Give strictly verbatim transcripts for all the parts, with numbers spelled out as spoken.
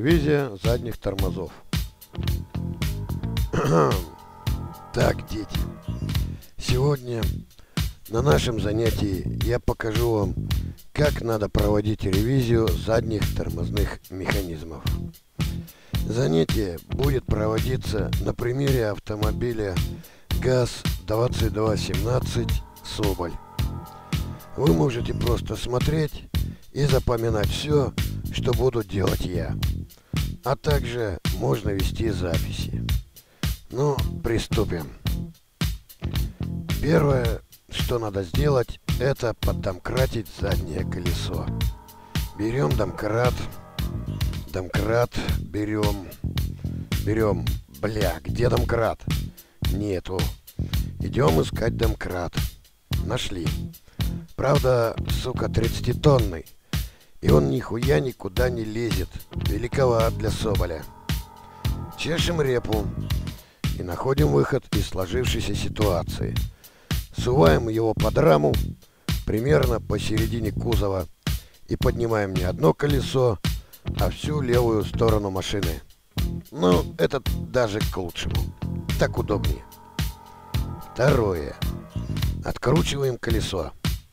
Ревизия задних тормозов. Так, дети, сегодня на нашем занятии я покажу вам, как надо проводить ревизию задних тормозных механизмов. Занятие будет проводиться на примере автомобиля ГАЗ двадцать два семнадцать Соболь. Вы можете просто смотреть и запоминать все, что буду делать я. А также можно вести записи. Ну, приступим. Первое, что надо сделать, это поддомкратить заднее колесо. Берем домкрат. Домкрат берем. Берем. Бля, где домкрат? Нету. Идем искать домкрат. Нашли. Правда, сука, тридцатитонный. И он нихуя никуда не лезет. Великоват для Соболя. Чешем репу и находим выход из сложившейся ситуации. Суваем его под раму, примерно посередине кузова, и поднимаем не одно колесо, а всю левую сторону машины. Ну, это даже к лучшему. Так удобнее. Второе. Откручиваем колесо.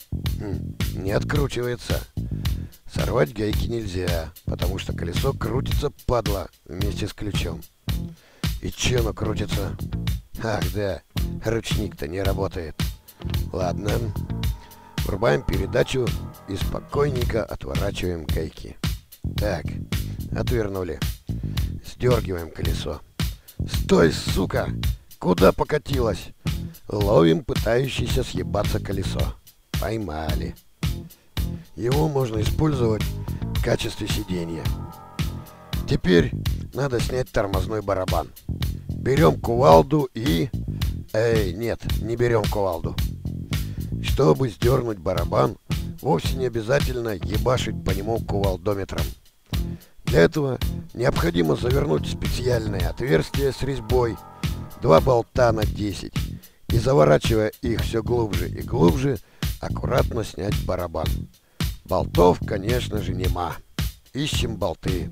Не откручивается. Сорвать гайки нельзя, потому что колесо крутится, падла, вместе с ключом. И че оно крутится? Ах, да, ручник-то не работает. Ладно. Врубаем передачу и спокойненько отворачиваем гайки. Так, отвернули. Сдергиваем колесо. Стой, сука! Куда покатилась? Ловим пытающееся съебаться колесо. Поймали. Его можно использовать в качестве сиденья. Теперь надо снять тормозной барабан. Берем кувалду и... Эй, нет, не берем кувалду. Чтобы сдернуть барабан, вовсе не обязательно ебашить по нему кувалдометром. Для этого необходимо завернуть в специальное отверстие с резьбой два болта на десять и, заворачивая их все глубже и глубже, аккуратно снять барабан. Болтов, конечно же, нема. Ищем болты.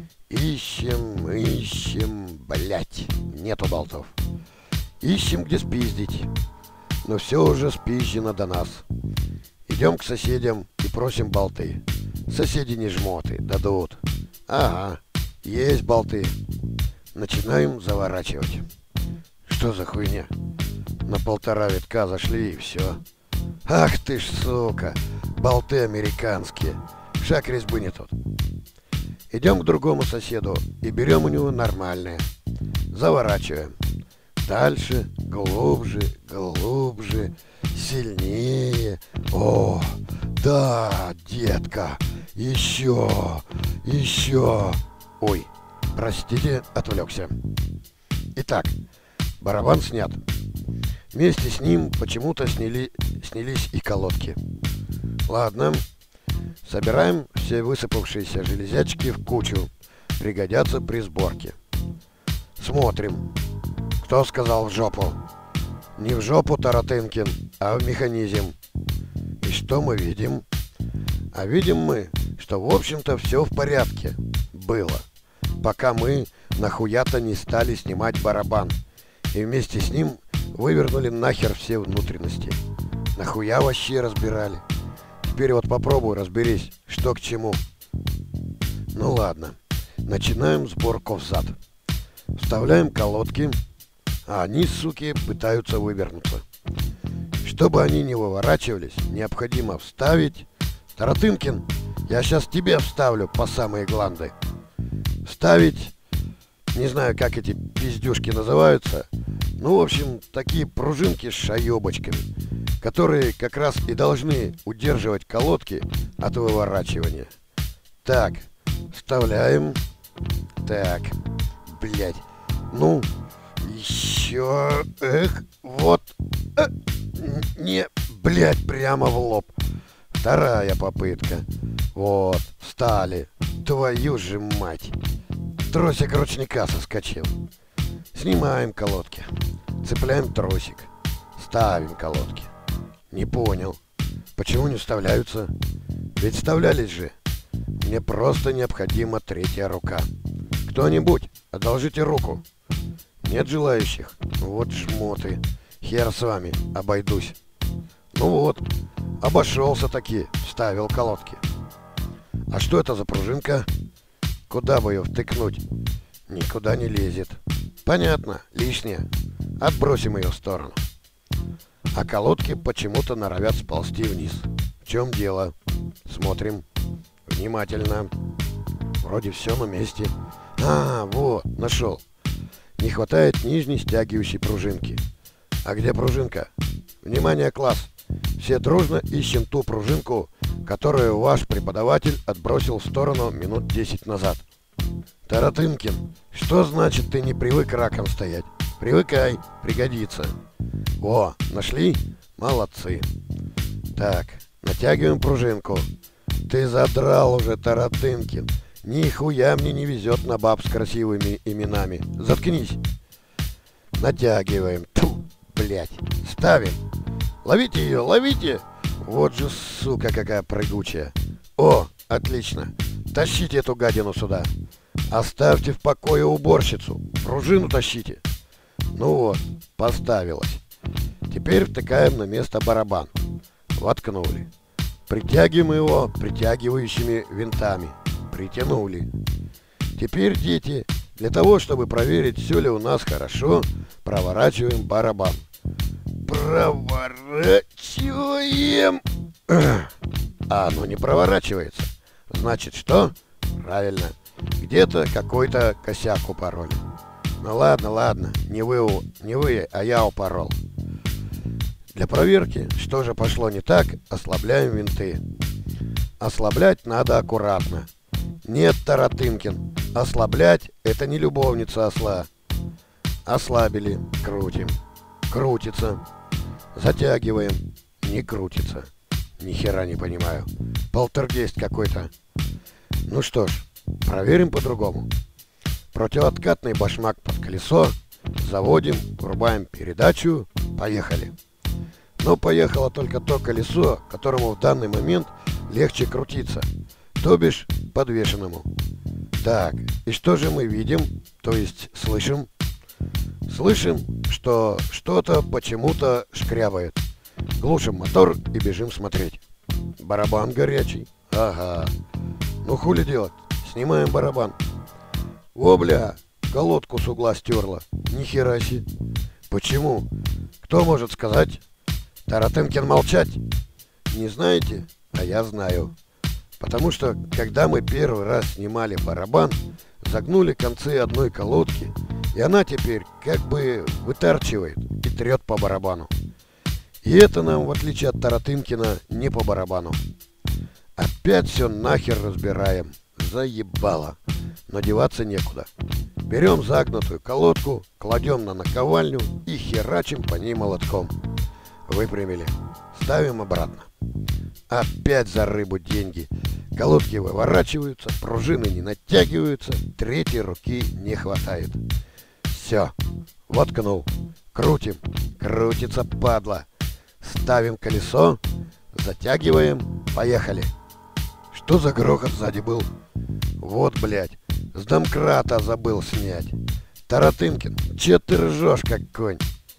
Ищем, ищем, блять, нету болтов. Ищем, где спиздить. Но все уже спизжено до нас. Идем к соседям и просим болты. Соседи не жмоты, дадут. Ага, есть болты. Начинаем заворачивать. Что за хуйня? На полтора витка зашли и все. Ах ты ж, сука, болты американские. Шаг резьбы не тот. Идем к другому соседу и берем у него нормальные. Заворачиваем. Дальше, глубже, глубже, сильнее. О, да, детка, еще, еще. Ой, простите, отвлекся. Итак, барабан снят. Вместе с ним почему-то сняли, снялись и колодки. Ладно. Собираем все высыпавшиеся железячки в кучу. Пригодятся при сборке. Смотрим. Кто сказал в жопу? Не в жопу, Таратынкин, а в механизм. И что мы видим? А видим мы, что в общем-то все в порядке было, пока мы нахуя-то не стали снимать барабан. И вместе с ним вывернули нахер все внутренности. Нахуя вообще разбирали? Теперь вот попробуй разберись, что к чему. Ну ладно. Начинаем сборку взад. Вставляем колодки, а они, суки, пытаются вывернуться. Чтобы они не выворачивались, необходимо вставить... Таратынкин, я сейчас тебе вставлю по самые гланды. Вставить... Не знаю, как эти пиздюшки называются. Ну, в общем, такие пружинки с шаебочками, которые как раз и должны удерживать колодки от выворачивания. Так, вставляем. Так, блять. Ну, еще. Эх, вот. Э, не, блять, прямо в лоб. Вторая попытка. Вот, встали. Твою же мать. Тросик ручника соскочил. Снимаем колодки. Цепляем тросик. Ставим колодки. Не понял. Почему не вставляются? Ведь вставлялись же. Мне просто необходима третья рука. Кто-нибудь, одолжите руку. Нет желающих? Вот жмоты. Хер с вами, обойдусь. Ну вот, обошелся таки, вставил колодки. А что это за пружинка? Куда бы ее втыкнуть? Никуда не лезет. Понятно, лишняя. Отбросим ее в сторону. А колодки почему-то норовят сползти вниз. В чем дело? Смотрим. Внимательно. Вроде все на месте. А, вот, нашел. Не хватает нижней стягивающей пружинки. А где пружинка? Внимание, класс! Все дружно ищем ту пружинку, которую ваш преподаватель отбросил в сторону минут десять назад. Таратынкин, что значит ты не привык раком стоять? Привыкай, пригодится. О, нашли? Молодцы. Так, натягиваем пружинку. Ты задрал уже, Таратынкин. Нихуя мне не везет на баб с красивыми именами. Заткнись. Натягиваем. Тьфу, блять. Ставим. Ловите ее, ловите. Вот же сука какая прыгучая. О, отлично. Тащите эту гадину сюда. Оставьте в покое уборщицу. Пружину тащите. Ну вот, поставилась. Теперь втыкаем на место барабан. Воткнули. Притягиваем его притягивающими винтами. Притянули. Теперь, дети, для того, чтобы проверить, все ли у нас хорошо, проворачиваем барабан. Проворачиваем. А оно не проворачивается. Значит, что? Правильно. Где-то какой-то косяк упороли. Ну ладно, ладно, не вы, не вы, а я упорол. Для проверки, что же пошло не так, ослабляем винты. Ослаблять надо аккуратно. Нет, Таратынкин, ослаблять — это не любовница осла. Ослабили, крутим. Крутится. Затягиваем. Не крутится. Ни хера не понимаю. Полтергейст какой-то. Ну что ж, проверим по-другому. Противооткатный башмак под колесо. Заводим, врубаем передачу. Поехали. Но поехало только то колесо, которому в данный момент легче крутиться. То бишь подвешенному. Так, и что же мы видим? То есть слышим? Слышим, что что-то почему-то шкрябает. Глушим мотор и бежим смотреть. Барабан горячий. Ага. Ну хули делать? Снимаем барабан. О, бля, колодку с угла стерла. Нихера себе. Почему? Кто может сказать? Таратынкин, молчать. Не знаете? А я знаю. Потому что, когда мы первый раз снимали барабан, загнули концы одной колодки, и она теперь как бы вытарчивает и трет по барабану. И это нам, в отличие от Таратынкина, не по барабану. Опять все нахер разбираем. Заебало. Но деваться некуда. Берем загнутую колодку, кладем на наковальню и херачим по ней молотком. Выпрямили. Ставим обратно. Опять за рыбу деньги. Колодки выворачиваются, пружины не натягиваются, третьей руки не хватает. Все. Воткнул. Крутим. Крутится, падла. Ставим колесо. Затягиваем. Поехали. Что за грохот сзади был? Вот, блядь. С домкрата забыл снять. Таратынкин, че ты ржешь, как конь?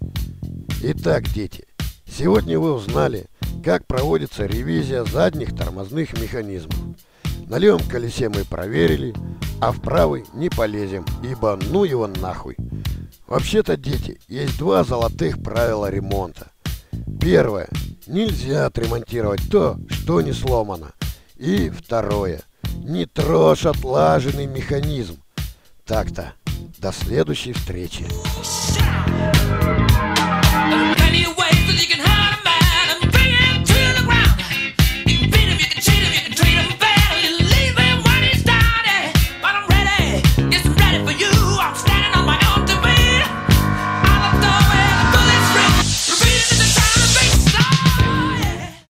Итак, дети, сегодня вы узнали, как проводится ревизия задних тормозных механизмов. На левом колесе мы проверили, а в правый не полезем, ибо ну его нахуй. Вообще-то, дети, есть два золотых правила ремонта. Первое. Нельзя отремонтировать то, что не сломано. И второе. Не трожь отлаженный механизм. Так-то. До следующей встречи.